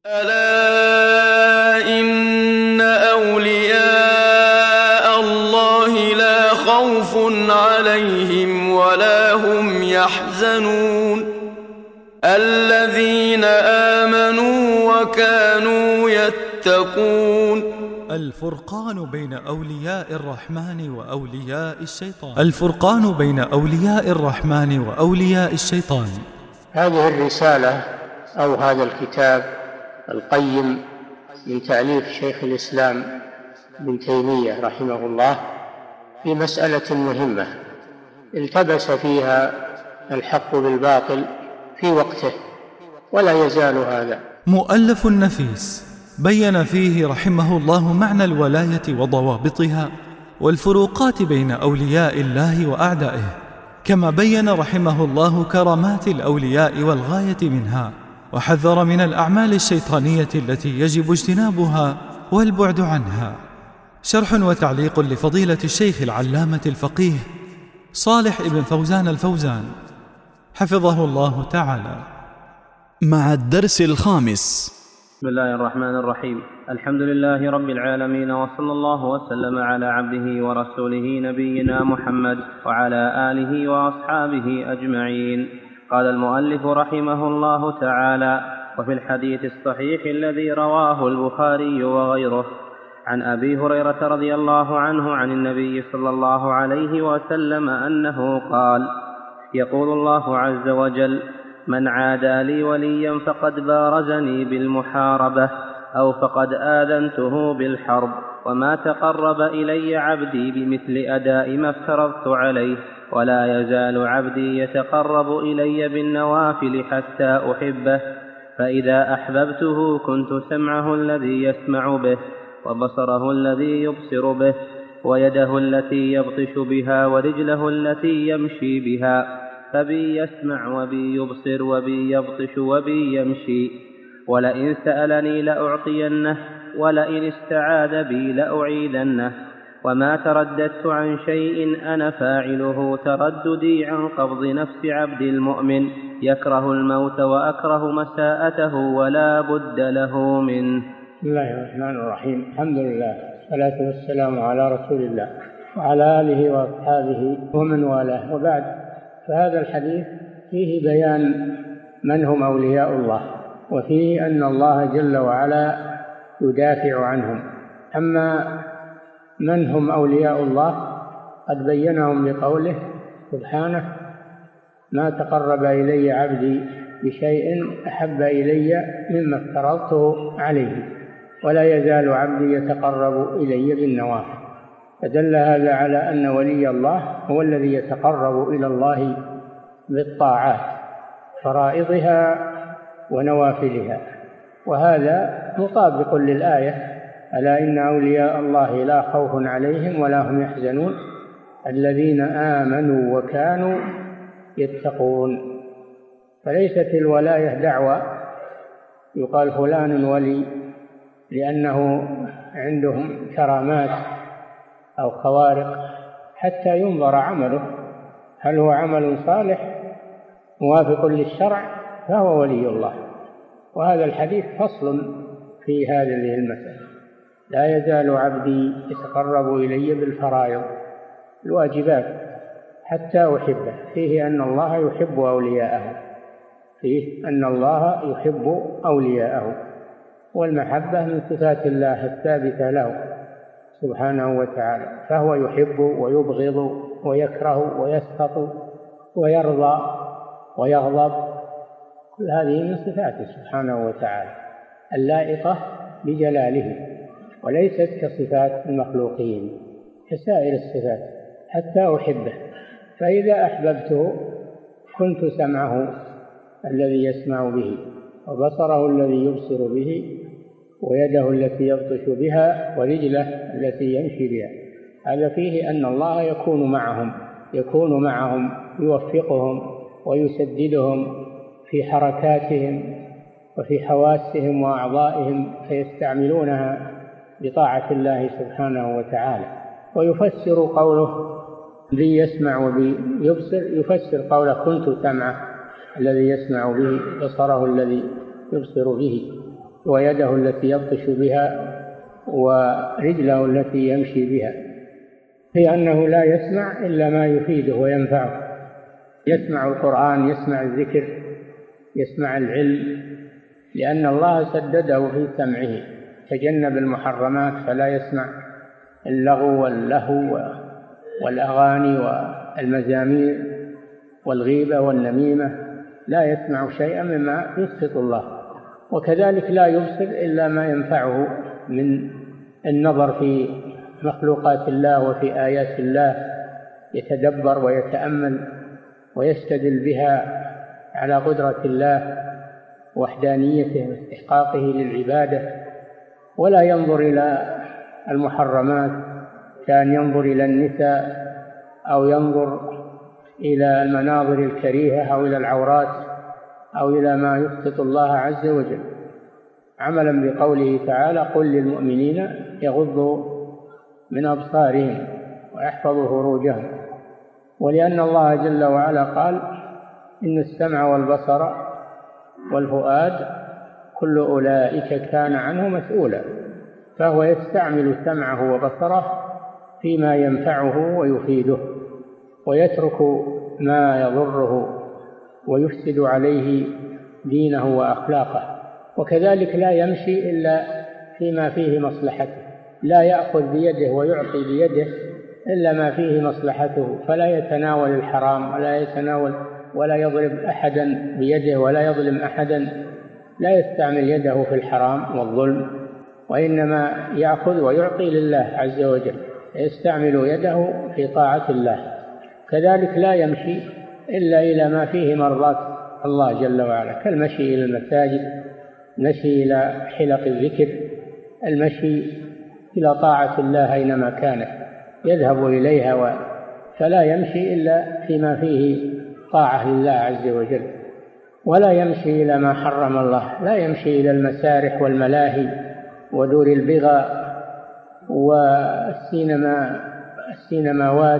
ألا إن أولياء الله لا خوف عليهم ولا هم يحزنون الذين آمنوا وكانوا يتقون. الفرقان بين أولياء الرحمن وأولياء الشيطان. الفرقان بين أولياء الرحمن وأولياء الشيطان. هذه الرسالة أو هذا الكتاب القيم من تأليف شيخ الإسلام ابن تيمية رحمه الله في مسألة مهمة التبس فيها الحق بالباطل في وقته ولا يزال هذا. مؤلف نفيس بين فيه رحمه الله معنى الولاية وضوابطها والفروقات بين أولياء الله وأعدائه، كما بين رحمه الله كرامات الأولياء والغاية منها، وحذر من الأعمال الشيطانية التي يجب اجتنابها والبعد عنها. شرح وتعليق لفضيلة الشيخ العلامة الفقيه صالح ابن فوزان الفوزان حفظه الله تعالى. مع الدرس الخامس. بسم الله الرحمن الرحيم. الحمد لله رب العالمين، وصلى الله وسلم على عبده ورسوله نبينا محمد وعلى آله وأصحابه أجمعين. قال المؤلف رحمه الله تعالى: وفي الحديث الصحيح الذي رواه البخاري وغيره عن أبي هريرة رضي الله عنه عن النبي صلى الله عليه وسلم أنه قال: يقول الله عز وجل: من عادى لي وليا فقد بارزني بالمحاربة أو فقد آذنته بالحرب، وما تقرب إلي عبدي بمثل أداء ما افترضت عليه، ولا يزال عبدي يتقرب إلي بالنوافل حتى أحبه، فإذا أحببته كنت سمعه الذي يسمع به، وبصره الذي يبصر به، ويده التي يبطش بها، ورجله التي يمشي بها، فبي يسمع وبي يبصر وبي يبطش وبي يمشي، ولئن سألني لأعطينه، ولئن استعاذ بي لأعيذنه، وما ترددت عن شيء أنا فاعله ترددي عن قبض نفس عبد المؤمن يكره الموت وأكره مساءته ولا بد له منه. بسم الله الرحمن الرحيم. الحمد لله والصلاة والسلام على رسول الله وعلى آله وأصحابه ومن والاه، وبعد، فهذا الحديث فيه بيان من هم أولياء الله، وفيه أن الله جل وعلا يدافع عنهم. أما من هم أولياء الله قد بينهم بقوله سبحانه: ما تقرب إلي عبدي بشيء أحب إلي مما افترضته عليه، ولا يزال عبدي يتقرب إلي بالنوافل. فدل هذا على أن ولي الله هو الذي يتقرب إلى الله بالطاعات فرائضها ونوافلها، وهذا مطابق للآية: ألا إن أولياء الله لا خوف عليهم ولا هم يحزنون الذين آمنوا وكانوا يتقون. فليست الولاية دعوة يقال فلان ولي لأنه عندهم كرامات أو خوارق حتى ينظر عمله، هل هو عمل صالح موافق للشرع فهو ولي الله. وهذا الحديث فصل في هذه المسألة: لا يزال عبدي يتقرب إلي بالفرائض الواجبات حتى أحبه. فيه أن الله يحب أولياءه، فيه أن الله يحب أولياءه، والمحبة من صفات الله الثابتة له سبحانه وتعالى، فهو يحب ويبغض ويكره ويسخط ويرضى ويغضب، كل هذه من صفاته سبحانه وتعالى اللائقة بجلاله، وليست كصفات المخلوقين كسائر الصفات. حتى أحبه، فإذا أحببته كنت سمعه الذي يسمع به، وبصره الذي يبصر به، ويده التي يبطش بها، ورجله التي يمشي بها. هذا فيه أن الله يكون معهم يوفقهم ويسددهم في حركاتهم وفي حواسهم وأعضائهم فيستعملونها بطاعة الله سبحانه وتعالى. ويفسر قوله بي يسمع وبي يبصر، يفسر قوله كنت سمعه الذي يسمع به، بصره الذي يبصر به، ويده التي يبطش بها ورجله التي يمشي بها، هي أنه لا يسمع إلا ما يفيده وينفعه، يسمع القرآن، يسمع الذكر، يسمع العلم، لأن الله سدده في سمعه، تجنب المحرمات فلا يسمع اللغو واللهو والأغاني والمزامير والغيبة والنميمة، لا يسمع شيئا مما يسخط الله. وكذلك لا يبصر إلا ما ينفعه من النظر في مخلوقات الله وفي آيات الله، يتدبر ويتأمل ويستدل بها على قدرة الله ووحدانيته واستحقاقه للعبادة، ولا ينظر إلى المحرمات كأن ينظر إلى النساء أو ينظر إلى المناظر الكريهة أو إلى العورات أو إلى ما يسخط الله عز وجل، عملا بقوله تعالى: قل للمؤمنين يغضوا من أبصارهم ويحفظوا فروجهم. ولأن الله جل وعلا قال: إن السمع والبصر والفؤاد كل أولئك كان عنه مسؤولا، فهو يستعمل سمعه وبصره فيما ينفعه ويفيده، ويترك ما يضره ويفسد عليه دينه وأخلاقه. وكذلك لا يمشي إلا فيما فيه مصلحته، لا يأخذ بيده ويعطي بيده إلا ما فيه مصلحته، فلا يتناول الحرام ولا يضرب أحدا بيده ولا يظلم أحدا، لا يستعمل يده في الحرام والظلم، وإنما يأخذ ويعطي لله عز وجل، يستعمل يده في طاعة الله. كذلك لا يمشي إلا إلى ما فيه مرضاة الله جل وعلا، كالمشي إلى المساجد، المشي إلى حلق الذكر، المشي إلى طاعة الله أينما كانت يذهب إليها، فلا يمشي إلا فيما فيه طاعة لله عز وجل، ولا يمشي إلى ما حرم الله، لا يمشي إلى المسارح والملاهي ودور البغاء والسينماوات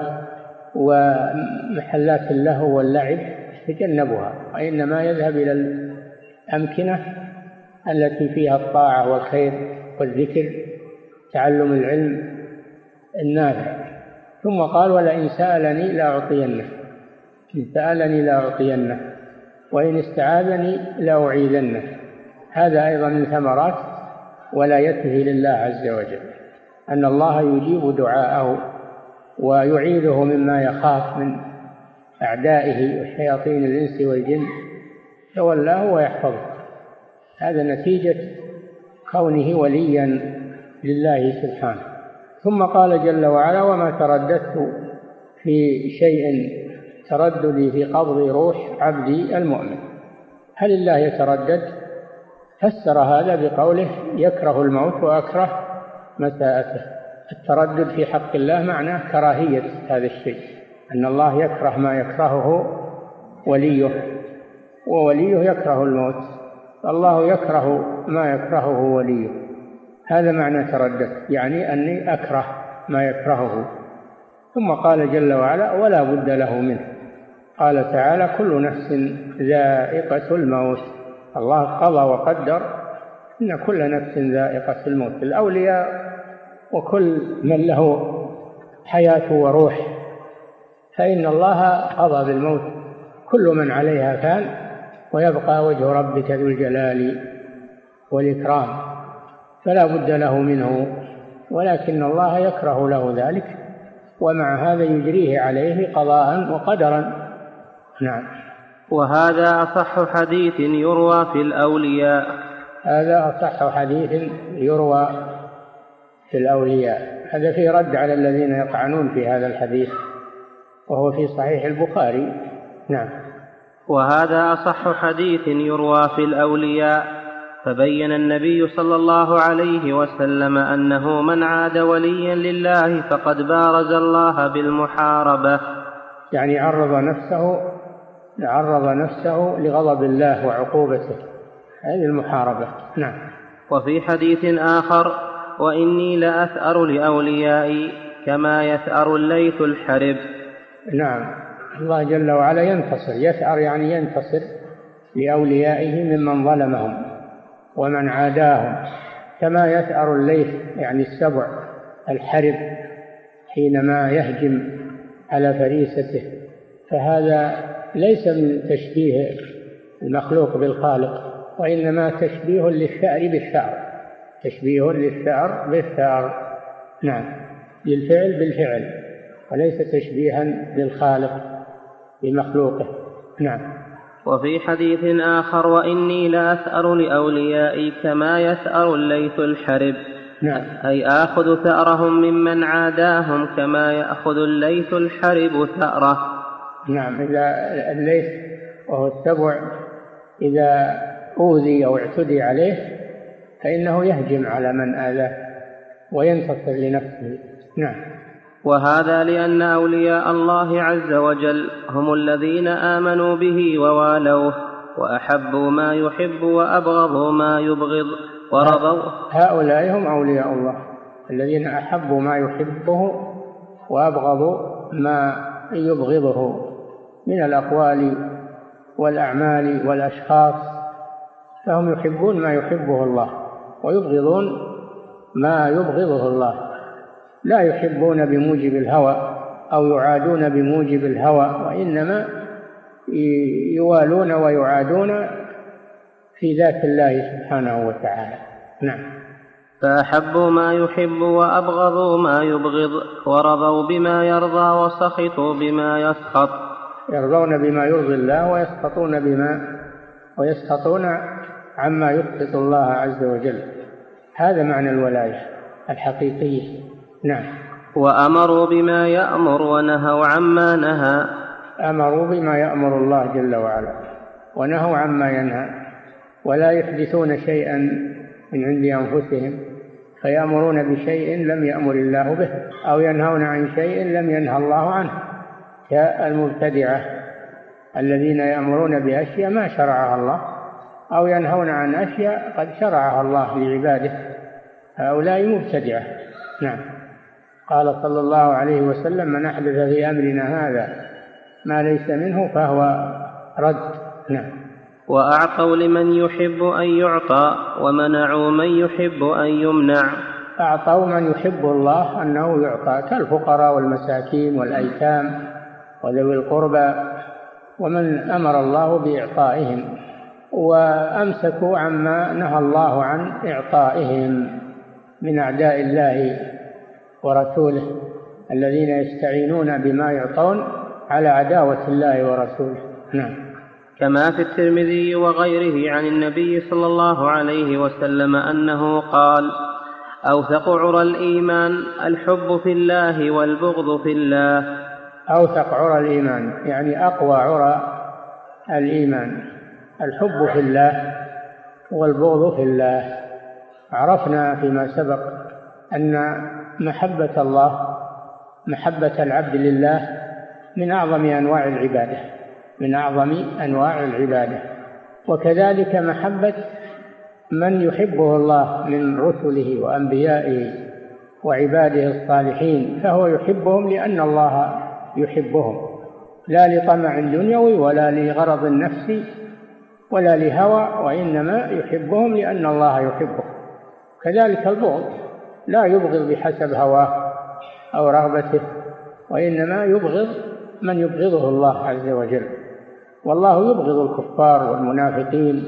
ومحلات اللهو واللعب، يتجنبها، وإنما يذهب إلى الأمكنة التي فيها الطاعة والخير والذكر، تعلم العلم النافع. ثم قال: ولئن سألني لأعطينه، إن سألني لأعطينه، وإن استعاذني لأعيذنه. هذا أيضا من ثمرات ولايته لله عز وجل، أن الله يجيب دعاءه ويعيذه مما يخاف من أعدائه وشياطين الإنس والجن، يتولاه ويحفظه. هذا نتيجة كونه وليا لله سبحانه. ثم قال جل وعلا: وما ترددت في شيء ترددي في قبض روح عبدي المؤمن. هل الله يتردد؟ فسر هذا بقوله: يكره الموت وأكره مساءته. التردد في حق الله معناه كراهية هذا الشيء، أن الله يكره ما يكرهه وليه، ووليه يكره الموت، الله يكره ما يكرهه وليه. هذا معنى تردد، يعني أني أكره ما يكرهه. ثم قال جل وعلا: ولا بد له منه. قال تعالى: كل نفس ذائقة الموت. الله قضى وقدر إن كل نفس ذائقة الموت، الأولياء وكل من له حياة وروح، فإن الله قضى بالموت. كل من عليها فان، ويبقى وجه ربك ذو الجلال والإكرام، فلا بد له منه، ولكن الله يكره له ذلك، ومع هذا يجريه عليه قضاء وقدرا. نعم. وهذا أصح حديث يروى في الأولياء. هذا أصح حديث يروى في الأولياء. هذا فيه رد على الذين يطعنون في هذا الحديث، وهو في صحيح البخاري. نعم. وهذا أصح حديث يروى في الأولياء. فبين النبي صلى الله عليه وسلم أنه من عاد وليا لله فقد بارز الله بالمحاربة، يعني عرض نفسه لغضب الله وعقوبته، هذه المحاربة. نعم. وفي حديث آخر: وإني لأثأر لأوليائي كما يثأر الليث الحرب. نعم، الله جل وعلا ينتصر، يثأر يعني ينتصر لأوليائه ممن ظلمهم، ومن عاداهم، كما يثأر الليث يعني السبع الحرب حينما يهجم على فريسته. فهذا ليس من تشبيه المخلوق بالخالق، وإنما تشبيه للثأر بالثأر، تشبيه للثأر بالثأر، نعم، للفعل بالفعل، وليس تشبيها للخالق بمخلوقه. نعم. وفي حديث آخر: وإني لأثأر لأوليائي كما يثأر الليث الحرب. نعم. أي آخذ ثأرهم ممن عاداهم كما يأخذ الليث الحرب ثأره. نعم. إذا الليث وهو السبع إذا أوذي أو اعتدي عليه فإنه يهجم على من آذاه وينتصر لنفسه. نعم. وهذا لأن أولياء الله عز وجل هم الذين آمنوا به ووالوه وأحبوا ما يحب وأبغضوا ما يبغض ورضوا. هؤلاء هم أولياء الله الذين أحبوا ما يحبه وأبغضوا ما يبغضه من الأقوال والأعمال والأشخاص، فهم يحبون ما يحبه الله ويبغضون ما يبغضه الله، لا يحبون بموجب الهوى أو يعادون بموجب الهوى، وإنما يوالون ويعادون في ذات الله سبحانه وتعالى. نعم. فأحبوا ما يحب وأبغضوا ما يبغض ورضوا بما يرضى وسخطوا بما يسخط. يرضون بما يرضي الله ويسخطون عما يسخط الله عز وجل. هذا معنى الولاية الحقيقية. نعم. وأمروا بما يأمر ونهوا عما نهى. أمروا بما يأمر الله جل وعلا ونهوا عما ينهى، ولا يحدثون شيئا من عند أنفسهم فيأمرون بشيء لم يأمر الله به، أو ينهون عن شيء لم ينهى الله عنه، كالمبتدعة الذين يأمرون بأشياء ما شرعها الله، أو ينهون عن أشياء قد شرعها الله لعباده، هؤلاء مبتدعة. نعم. قال صلى الله عليه وسلم: من أحدث في أمرنا هذا ما ليس منه فهو رد. نعم. وأعطوا لمن يحب أن يعطى ومنعوا من يحب أن يمنع. أعطوا من يحب الله أنه يعطى، كالفقراء والمساكين والأيتام وذوي القربى، ومن أمر الله بإعطائهم، وأمسكوا عما نهى الله عن إعطائهم من أعداء الله ورسوله الذين يستعينون بما يعطون على عداوة الله ورسوله. نعم. كما في الترمذي وغيره عن النبي صلى الله عليه وسلم أنه قال: أوثق عرى الإيمان الحب في الله والبغض في الله. أوثق عرى الإيمان يعني أقوى عرى الإيمان الحب في الله والبغض في الله. عرفنا فيما سبق أن محبة الله، محبة العبد لله، من أعظم أنواع العبادة، من أعظم أنواع العبادة، وكذلك محبة من يحبه الله من رسله وأنبيائه وعباده الصالحين، فهو يحبهم لأن الله يحبهم، لا لطمع دنيوي ولا لغرض نفسي ولا لهوى، وإنما يحبهم لأن الله يحبه. كذلك البغض لا يبغض بحسب هواه أو رغبته، وإنما يبغض من يبغضه الله عز وجل، والله يبغض الكفار والمنافقين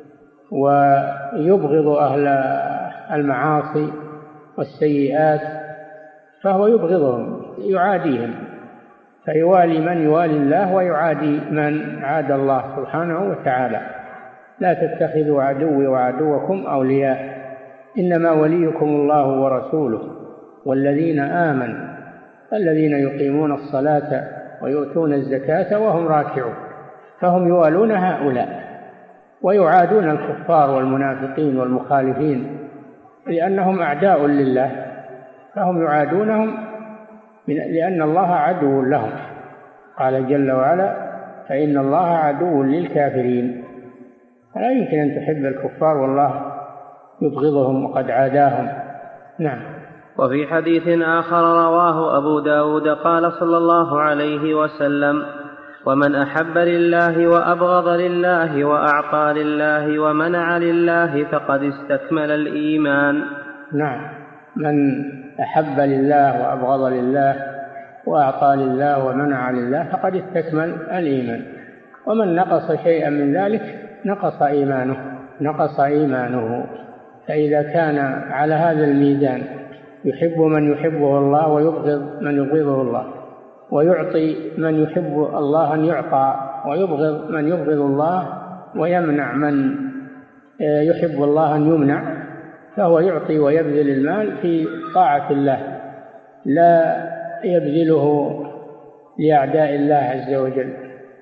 ويبغض أهل المعاصي والسيئات، فهو يبغضهم يعاديهم، فيوالي من يوالي الله ويعادي من عاد الله سبحانه وتعالى. لا تتخذوا عدوي وعدوكم أولياء إنما وليكم الله ورسوله والذين آمنوا الذين يقيمون الصلاة ويؤتون الزكاة وهم راكعون. فهم يوالون هؤلاء ويعادون الكفار والمنافقين والمخالفين لأنهم أعداء لله، فهم يعادونهم لأن الله عدو لهم. قال جل وعلا: فإن الله عدو للكافرين. فلا يمكن أن تحب الكفار والله يبغضهم وقد عاداهم. نعم. وفي حديث آخر رواه أبو داود قال صلى الله عليه وسلم: ومن أحب لله وأبغض لله وأعطى لله ومنع لله فقد استكمل الإيمان. نعم، من أحب لله وأبغض لله وأعطى لله ومنع لله فقد استكمل الإيمان. ومن نقص شيئا من ذلك نقص إيمانه. فإذا كان على هذا الميزان يحب من يحبه الله ويبغض من يبغضه الله، ويعطي من يحب الله أن يعطى ويبغض من يبغض الله، ويمنع من يحب الله أن يمنع، فهو يعطي ويبذل المال في طاعة الله، لا يبذله لأعداء الله عز وجل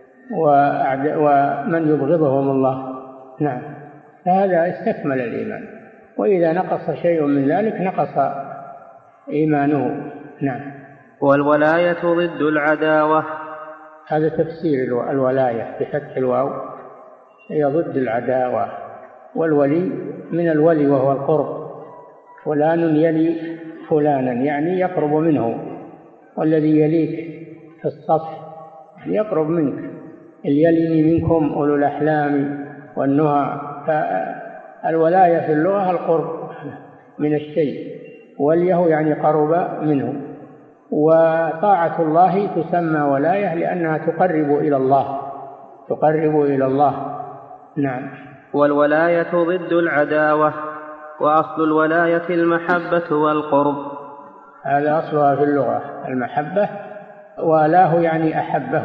ومن يبغضهم الله. نعم، فهذا استكمل الإيمان. وإذا نقص شيء من ذلك نقص إيمانه. نعم. والولاية ضد العداوة. هذا تفسير الولاية بفتح الواو، هي ضد العداوة. والولي من الولي وهو القرب، فلان يلي فلانا يعني يقرب منه، والذي يليك في الصف يقرب منك. يليني منكم أولو الأحلام والنهى. فالولاية في اللغة القرب من الشيء، وليه يعني قرب منه. وطاعة الله تسمى ولاية لأنها تقرب إلى الله. نعم. والولاية ضد العداوة. وأصل الولاية المحبة والقرب. هذا أصلها في اللغة المحبة. والاه يعني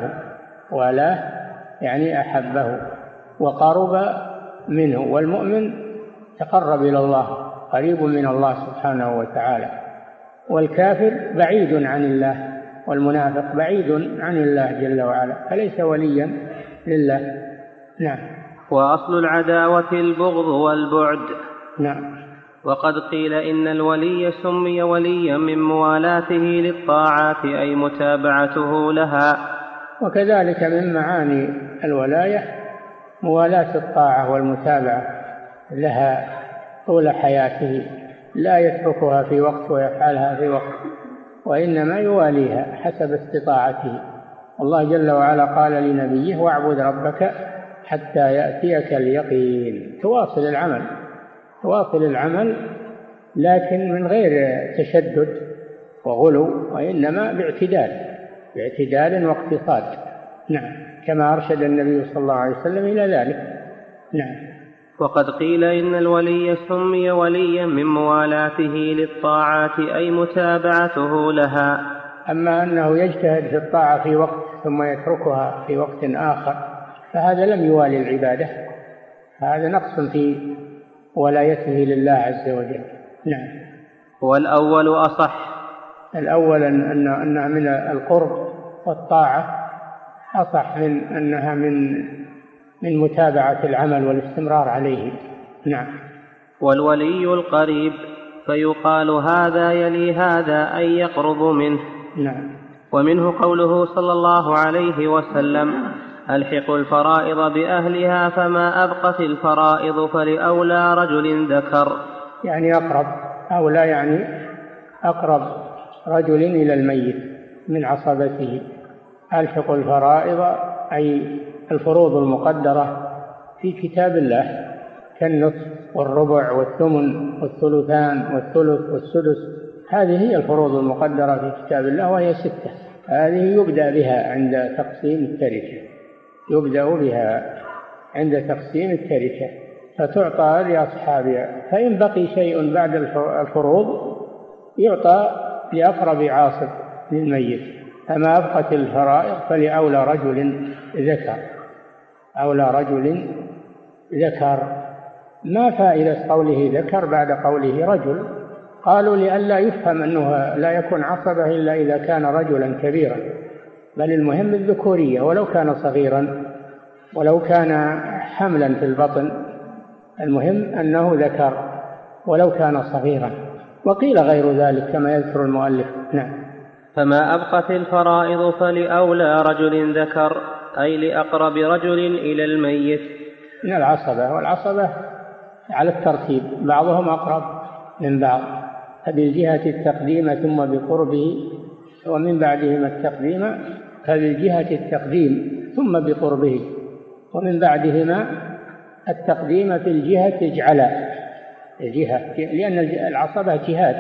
أحبه، وقرب منه. والمؤمن تقرب إلى الله، قريب من الله سبحانه وتعالى. والكافر بعيد عن الله، والمنافق بعيد عن الله جل وعلا، فليس وليا لله. نعم. وأصل العداوة البغض والبعد. نعم. وقد قيل إن الولي سمي وليا من موالاته للطاعات أي متابعته لها. وكذلك من معاني الولاية موالاة الطاعة والمتابعة لها طول حياته، لا يتركها في وقت ويفعلها في وقت، وإنما يواليها حسب استطاعته. الله جل وعلا قال لنبيه: واعبد ربك حتى يأتيك اليقين. تواصل العمل لكن من غير تشدد وغلو، وإنما باعتدال واقتصاد. نعم، كما أرشد النبي صلى الله عليه وسلم إلى ذلك. نعم. وقد قيل إن الولي سمي وليا من موالاته للطاعات أي متابعته لها. أما أنه يجتهد في الطاعة في وقت ثم يتركها في وقت آخر فهذا لم يوالي العبادة، هذا نقص في ولايته لله عز وجل. نعم. والأول أصح. الأول أنها من القرب والطاعة أصح من أنها من متابعة العمل والاستمرار عليه. نعم. والولي القريب، فيقال هذا يلي هذا أي يقرب منه. نعم. ومنه قوله صلى الله عليه وسلم: ألحقوا الفرائض بأهلها فما أبقت الفرائض فلأولى رجل ذكر. يعني أقرب، أولى يعني أقرب رجل إلى الميت من عصبته. ألحقوا الفرائض أي الفروض المقدرة في كتاب الله كالنصف والربع والثمن والثلثان والثلث والسدس، هذه هي الفروض المقدرة في كتاب الله، وهي 6. هذه يبدأ بها عند تقسيم التركة، فتعطى لأصحابها. فإن بقي شيء بعد الفروض يعطى لأقرب عاصب للميت. فما أبقت الفرائض فلأولى رجل ذكر. ما فائدة قوله ذكر بعد قوله رجل؟ قالوا لئلا يفهم أنه لا يكون عصبة إلا إذا كان رجلا كبيرا، بل المهم الذكورية، ولو كان صغيرا ولو كان حملا في البطن، المهم أنه ذكر ولو كان صغيرا. وقيل غير ذلك كما يذكر المؤلف. نعم. فما أبقت الفرائض فلأولى رجل ذكر أي لأقرب رجل إلى الميت. من العصبة، والعصبة على الترتيب، بعضهم أقرب من بعض، فبالجهة التقديم ثم بقربه، ومن بعدهم التقديم فبالجهة التقديم ثم بقربه، ومن بعدهما التقديم في الجهة اجعلا الجهة، لأن العصبة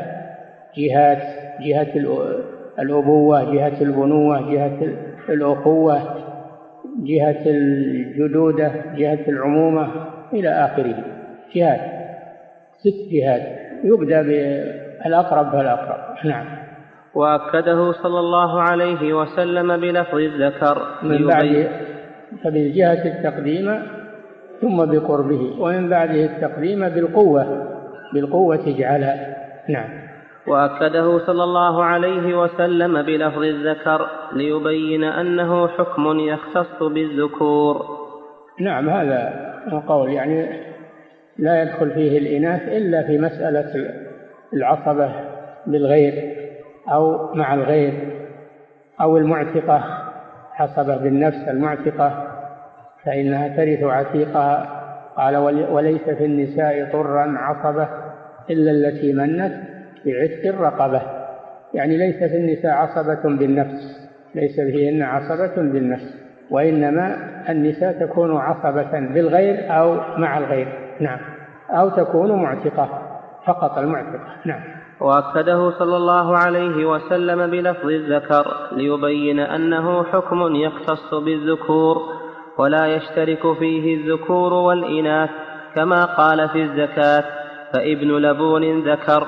جهات الأبوة، جهة البنوة، جهة الأخوة، جهة الجدودة، جهة العمومة إلى آخره، جهات 6 جهات، يبدأ بالأقرب فالأقرب. نعم. وأكده صلى الله عليه وسلم بلفظ الذكر من بعد فبالجهة التقديم ثم بقربه، ومن بعده التقديم بالقوة اجعلها. نعم. وأكده صلى الله عليه وسلم بلفظ الذكر ليبين أنه حكم يختص بالذكور. نعم، هذا القول يعني لا يدخل فيه الإناث إلا في مسألة العصبة بالغير أو مع الغير، أو المعتقة، عصبة بالنفس المعتقة فإنها ترث عتيقها. قال وليس في النساء طرا عصبة إلا التي منت بعتق الرقبة، يعني ليس في النساء عصبة بالنفس، ليس فيهن عصبة بالنفس، وإنما النساء تكون عصبة بالغير أو مع الغير. نعم. أو تكون معتقة، فقط المعتقة. نعم. وأكده صلى الله عليه وسلم بلفظ الذكر ليبين أنه حكم يختص بالذكور ولا يشترك فيه الذكور والإناث، كما قال في الزكاة فابن لبون ذكر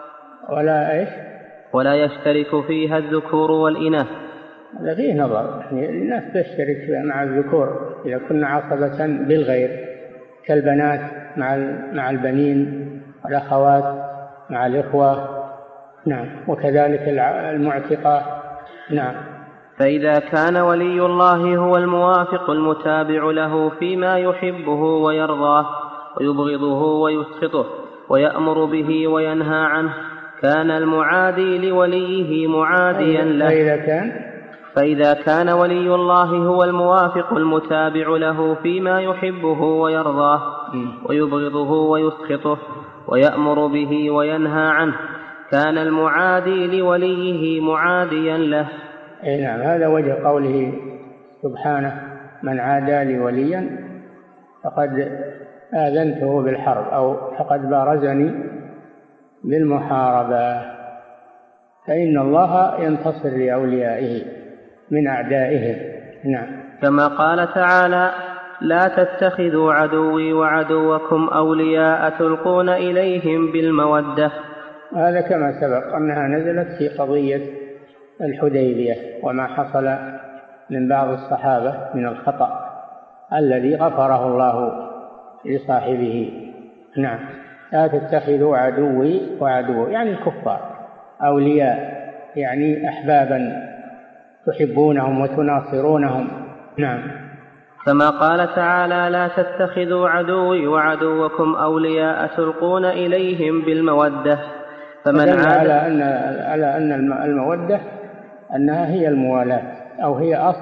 ولا يشترك فيها الذكور والإناث. هذا فيه نظر، يعني الناس تشترك مع الذكور إذا كنا عصبة بالغير، كالبنات مع البنين، والأخوات مع الإخوة. نعم. وكذلك المعتقة. نعم. فإذا كان ولي الله هو الموافق المتابع له فيما يحبه ويرضاه ويبغضه ويسخطه ويأمر به وينهى عنه، كان المعادي لوليه معاديا له. فإذا كان ولي الله هو الموافق المتابع له فيما يحبه ويرضاه ويبغضه ويسخطه ويأمر به وينهى عنه، كان المعادي لوليه معاديا له. نعم. هذا وجه قوله سبحانه من عادى لي وليا فقد آذنته بالحرب، أو فقد بارزني بالمحاربة. فإن الله ينتصر لأوليائه من أعدائهم. نعم. كما قال تعالى لا تتخذوا عدوي وعدوكم أولياء تلقون إليهم بالمودة. هذا كما سبق أنها نزلت في قضية الحديبية وما حصل من بعض الصحابة من الخطأ الذي غفره الله لصاحبه. نعم. لا تتخذوا عدوي وعدو، يعني الكفار، أولياء يعني أحبابا تحبونهم وتناصرونهم. نعم. كما قال تعالى لا تتخذوا عدوي وعدوكم أولياء تلقون إليهم بالمودة. فمن على أن المودة أنها هي الموالاة، أو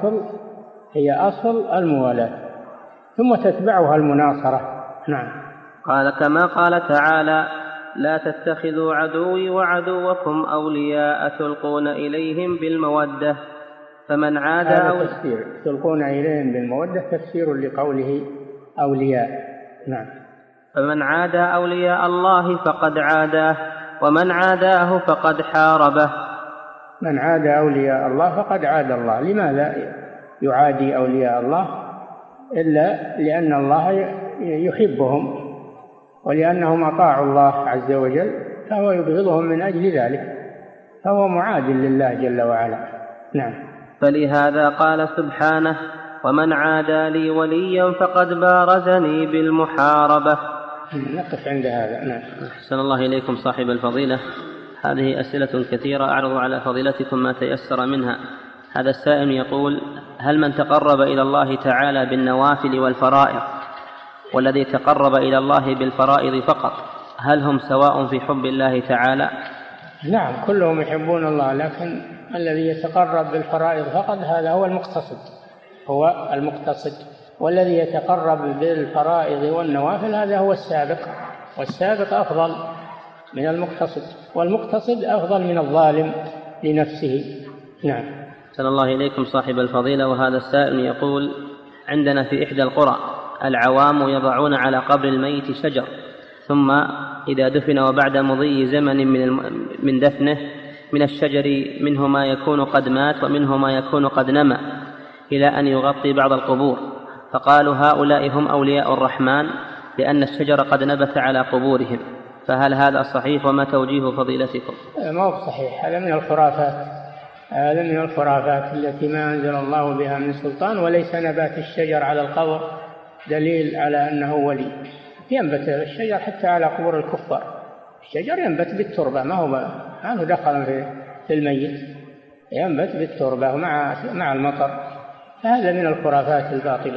هي أصل الموالاة، ثم تتبعها المناصرة. نعم. قال كما قال تعالى لا تتخذوا عدوي وعدوكم أولياء تلقون إليهم بالمودة. فمن عادى تلقون إليهم بالمودة تفسير لقوله أولياء. نعم. فمن عادى أولياء الله فقد عاداه، ومن عاداه فقد حاربه. من عادى أولياء الله فقد عادى الله. لماذا يعادي أولياء الله؟ إلا لأن الله يحبهم ولأنهم أطاعوا الله عز وجل، فهو يبغضهم من أجل ذلك، فهو معاد لله جل وعلا. نعم. فلهذا قال سبحانه ومن عادى لي وليا فقد بارزني بالمحاربة. نقف عند هذا. نعم. أحسن الله إليكم صاحب الفضيلة. هذه أسئلة كثيرة أعرض على فضيلتكم ما تيسر منها. هذا السائل يقول هل من تقرب إلى الله تعالى بالنوافل والفرائض والذي تقرب إلى الله بالفرائض فقط هل هم سواء في حب الله تعالى؟ نعم، كلهم يحبون الله، لكن الذي يتقرب بالفرائض فقط هذا هو المقتصد، والذي يتقرب بالفرائض والنوافل هذا هو السابق، والسابق أفضل من المقتصد، والمقتصد أفضل من الظالم لنفسه. نعم. أحسن الله إليكم صاحب الفضيلة، وهذا السائل يقول: عندنا في إحدى القرى العوام يضعون على قبر الميت شجر، ثم إذا دفن وبعد مضي زمن من دفنه من الشجر منه ما يكون قد مات ومنه ما يكون قد نمى إلى أن يغطي بعض القبور، فقالوا هؤلاء هم أولياء الرحمن لأن الشجر قد نبت على قبورهم، فهل هذا صحيح وما توجيه فضيلتكم؟ ما هو صحيح، هذا من الخرافات، هذا من الخرافات التي ما أنزل الله بها من سلطان. وليس نبات الشجر على القبر دليل على أنه ولي. ينبت الشجر حتى على قبور الكفار، الشجر ينبت بالتربة، ما هو دخل في الميت، ينبت بالتربة مع المطر. هذا من الخرافات الباطلة.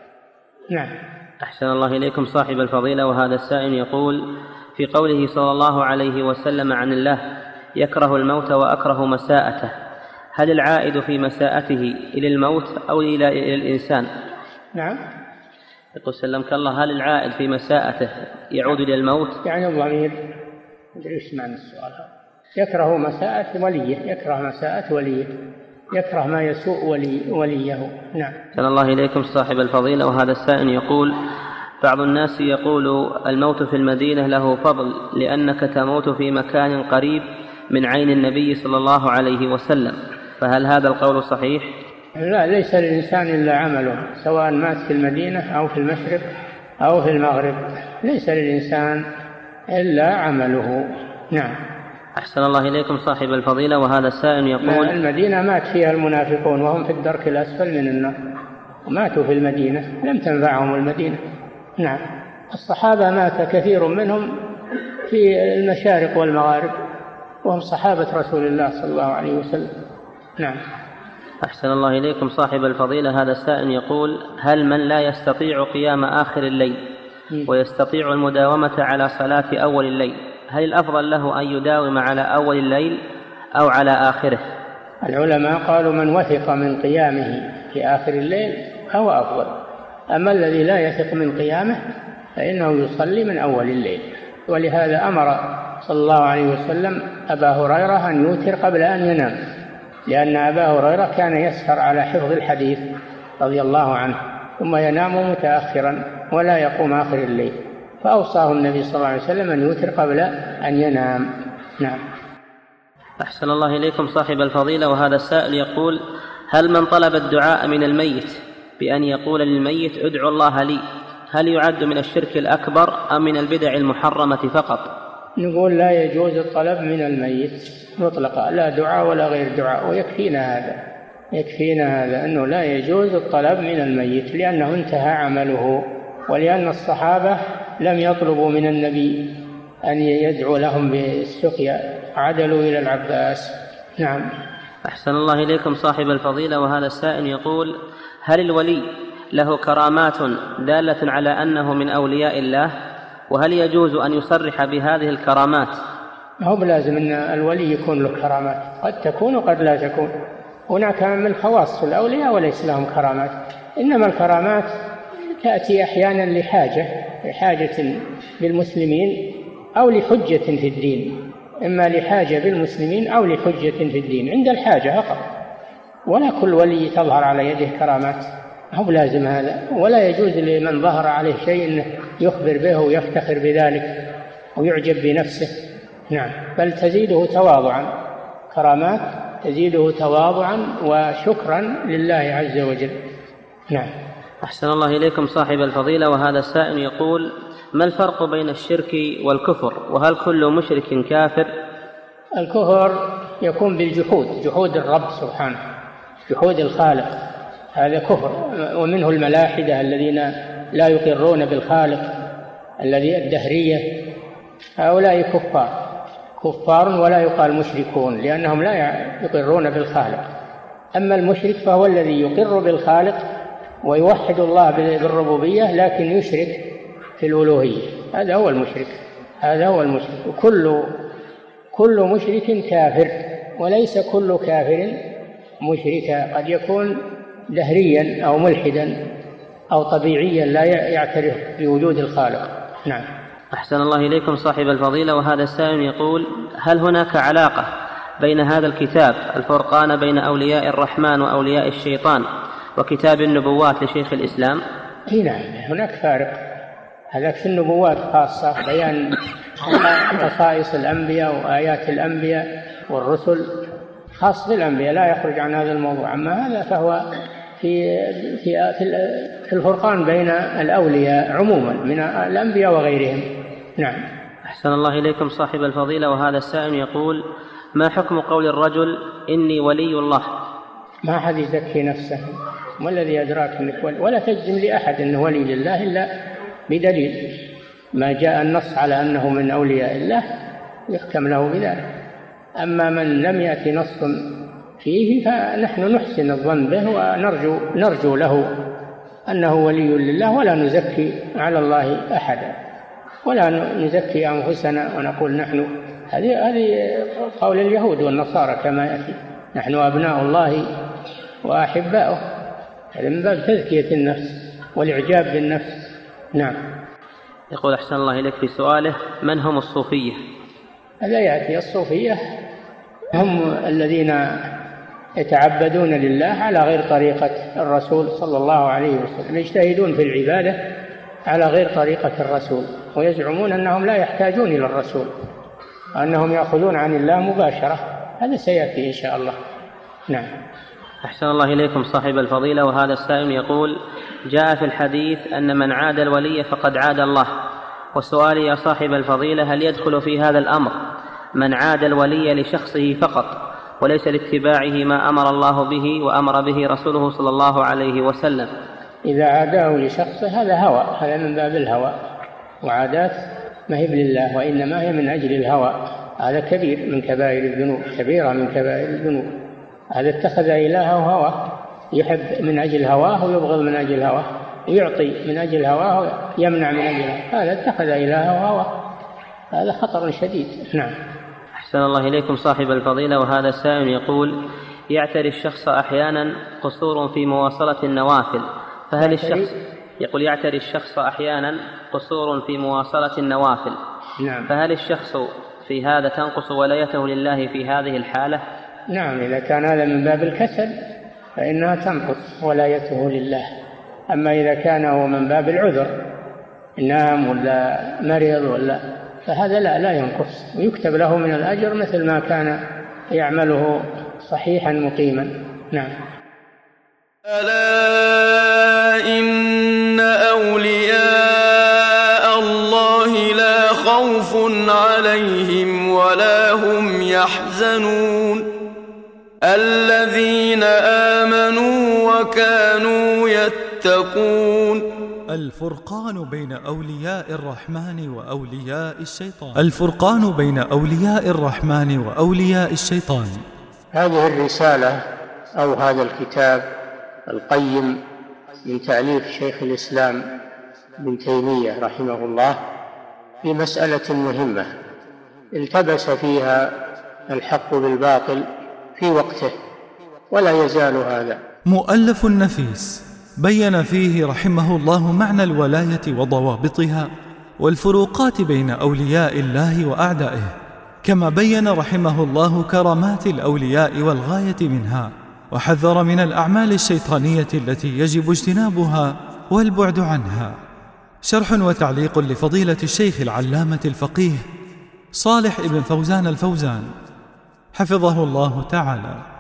نعم. أحسن الله إليكم صاحب الفضيلة، وهذا السائل يقول: في قوله صلى الله عليه وسلم عن الله يكره الموت وأكره مساءته، هل العائد في مساءته إلى الموت أو إلى الإنسان؟ نعم. يقول سلمك الله: هل العائد في مساءته يعود إلى الموت؟ يعني الضمير أدري إيش معنى السؤال هذا. يكره مساءة وليه، يكره مساءة وليه، يكره ما يسوء وليه. نعم. أحسن الله إليكم صاحب الفضيلة، وهذا السائل يقول: بعض الناس يقول الموت في المدينة له فضل لأنك تموت في مكان قريب من عين النبي صلى الله عليه وسلم، فهل هذا القول صحيح؟ لا، ليس للإنسان إلا عمله، سواء مات في المدينة أو في المشرق أو في المغرب، ليس للإنسان إلا عمله. نعم. أحسن الله إليكم صاحب الفضيلة، وهذا السائل يقول: المدينة مات فيها المنافقون وهم في الدرك الأسفل من النار، وماتوا في المدينة، لم تنفعهم المدينة. نعم. الصحابة مات كثير منهم في المشارق والمغارب وهم صحابة رسول الله صلى الله عليه وسلم. نعم. أحسن الله إليكم صاحب الفضيلة، هذا السائل يقول: هل من لا يستطيع قيام آخر الليل ويستطيع المداومة على صلاة أول الليل، هل الأفضل له أن يداوم على أول الليل أو على آخره؟ العلماء قالوا من وثق من قيامه في آخر الليل هو أفضل، أما الذي لا يثق من قيامه فإنه يصلي من أول الليل. ولهذا أمر صلى الله عليه وسلم أبا هريرة أن يوتر قبل أن ينام، لأن أبا هريرة كان يسهر على حفظ الحديث رضي الله عنه، ثم ينام متأخرا ولا يقوم آخر الليل، فأوصاه النبي صلى الله عليه وسلم أن يوتر قبل أن ينام. نعم. أحسن الله إليكم صاحب الفضيلة، وهذا السائل يقول: هل من طلب الدعاء من الميت بأن يقول للميت ادعو الله لي، هل يعد من الشرك الأكبر أم من البدع المحرمة فقط؟ نقول لا يجوز الطلب من الميت مطلقا، لا دعاء ولا غير دعاء، ويكفينا هذا أنه لا يجوز الطلب من الميت لأنه انتهى عمله، ولأن الصحابة لم يطلبوا من النبي أن يدعو لهم بالسقيا، عدلوا إلى العباس. نعم. أحسن الله إليكم صاحب الفضيلة، وهذا السائل يقول: هل الولي له كرامات دالة على أنه من أولياء الله، وهل يجوز أن يصرح بهذه الكرامات؟ ما هو بلازم أن الولي يكون له كرامات، قد تكون وقد لا تكون. هناك من خواص الأولياء وليس لهم كرامات، إنما الكرامات تأتي أحيانا لحاجة بالمسلمين أو لحجة في الدين، إما لحاجة بالمسلمين أو لحجة في الدين عند الحاجة فقط، ولا كل ولي تظهر على يده كرامات، هو بلازم هذا. ولا يجوز لمن ظهر عليه شيء أنه يخبر به ويفتخر بذلك ويعجب بنفسه. نعم. بل تزيده تواضعا، كرامات تزيده تواضعا وشكرا لله عز وجل. نعم. أحسن الله إليكم صاحب الفضيلة، وهذا السائل يقول: ما الفرق بين الشرك والكفر، وهل كل مشرك كافر؟ الكفر يكون بالجحود، جحود الرب سبحانه، جحود الخالق، هذا كفر. ومنه الملاحدة الذين لا يقرون بالخالق، الذي الدهرية، هؤلاء كفار ولا يقال مشركون لأنهم لا يقرون بالخالق. أما المشرك فهو الذي يقر بالخالق ويوحد الله بالربوبية لكن يشرك في الألوهية، هذا هو المشرك. كل مشرك كافر، وليس كل كافر مشركا، قد يكون دهريا أو ملحدا أو طبيعيا لا يعترف بوجود الخالق. نعم. أحسن الله إليكم صاحب الفضيلة، وهذا السائل يقول: هل هناك علاقة بين هذا الكتاب الفرقان بين أولياء الرحمن وأولياء الشيطان وكتاب النبوات لشيخ الإسلام؟ نعم، هناك فارق. هذاك في النبوات خاصة، بيان خصائص الأنبياء وآيات الأنبياء والرسل، خاص بالأنبياء لا يخرج عن هذا الموضوع. أما هذا فهو في الفرقان بين الأولياء عموما من الأنبياء وغيرهم. نعم. أحسن الله إليكم صاحب الفضيلة. وهذا السائل يقول: ما حكم قول الرجل إني ولي الله؟ ما أحد يزكي نفسه، ما الذي أدراك أنك ولي؟ ولا تجزم لأحد أنه ولي لله إلا بدليل. ما جاء النص على أنه من أولياء الله يختم له بذلك. أما من لم يأتي نص فيه فنحن نحسن الظن به ونرجو له أنه ولي لله، ولا نزكي على الله أحدا، ولا نزكي أنفسنا ونقول نحن. هذه قول اليهود والنصارى كما يأتي: نحن أبناء الله وأحباؤه. هذا من باب تزكية النفس والإعجاب بالنفس. نعم. يقول: أحسن الله إليك في سؤاله: من هم الصوفية؟ هذا يأتي. الصوفية هم الذين يتعبدون لله على غير طريقة الرسول صلى الله عليه وسلم، يجتهدون في العبادة على غير طريقة الرسول، ويزعمون أنهم لا يحتاجون إلى الرسول، وأنهم يأخذون عن الله مباشرة. هذا سيأتي إن شاء الله. نعم. أحسن الله إليكم صاحب الفضيلة. وهذا السائل يقول: جاء في الحديث أن من عاد الولي فقد عاد الله، وسؤالي يا صاحب الفضيلة: هل يدخل في هذا الأمر من عاد الولي لشخصه فقط وليس لاتباعه ما أمر الله به وأمر به رسوله صلى الله عليه وسلم؟ إذا عاداه لشخصه هذا هوى، هذا من باب الهوى، وعادات ما هي لله وإنما هي من أجل الهوى. هذا كبير من كبائر الذنوب، كبيرة من كبائر الذنوب. هذا اتخذ إلهه هوى، يحب من أجل هواه ويبغض من أجل هواه، يعطي من أجل هواه يمنع من أجل هواه. هذا اتخذ إلهه هوى، هذا خطر شديد. نعم. أحسن الله إليكم صاحب الفضيلة. وهذا السائل يقول: يعتري الشخص أحيانا قصور في مواصلة النوافل، فهل الشخص يقول يعتري الشخص أحيانا قصور في مواصلة النوافل، نعم، فهل الشخص في هذا تنقص ولايته لله في هذه الحالة؟ نعم، إذا كان هذا من باب الكسل فإنها تنقص ولايته لله. أما إذا كان هو من باب العذر، نام ولا مرض ولا، فهذا لا ينقص، ويكتب له من الأجر مثل ما كان يعمله صحيحا مقيما. نعم. ألا إن أولياء الله لا خوف عليهم ولا هم يحزنون الذين آمنوا وكانوا يتقون. الفرقان بين أولياء الرحمن وأولياء الشيطان. الفرقان بين أولياء الرحمن وأولياء الشيطان. هذه الرسالة أو هذا الكتاب القيم من تأليف شيخ الإسلام ابن تيمية رحمه الله في مسألة مهمة التبس فيها الحق بالباطل في وقته، ولا يزال هذا. مؤلف نفيس بين فيه رحمه الله معنى الولاية وضوابطها والفروقات بين أولياء الله وأعدائه، كما بين رحمه الله كرامات الأولياء والغاية منها، وحذر من الأعمال الشيطانية التي يجب اجتنابها والبعد عنها. شرح وتعليق لفضيلة الشيخ العلامة الفقيه صالح ابن فوزان الفوزان حفظه الله تعالى.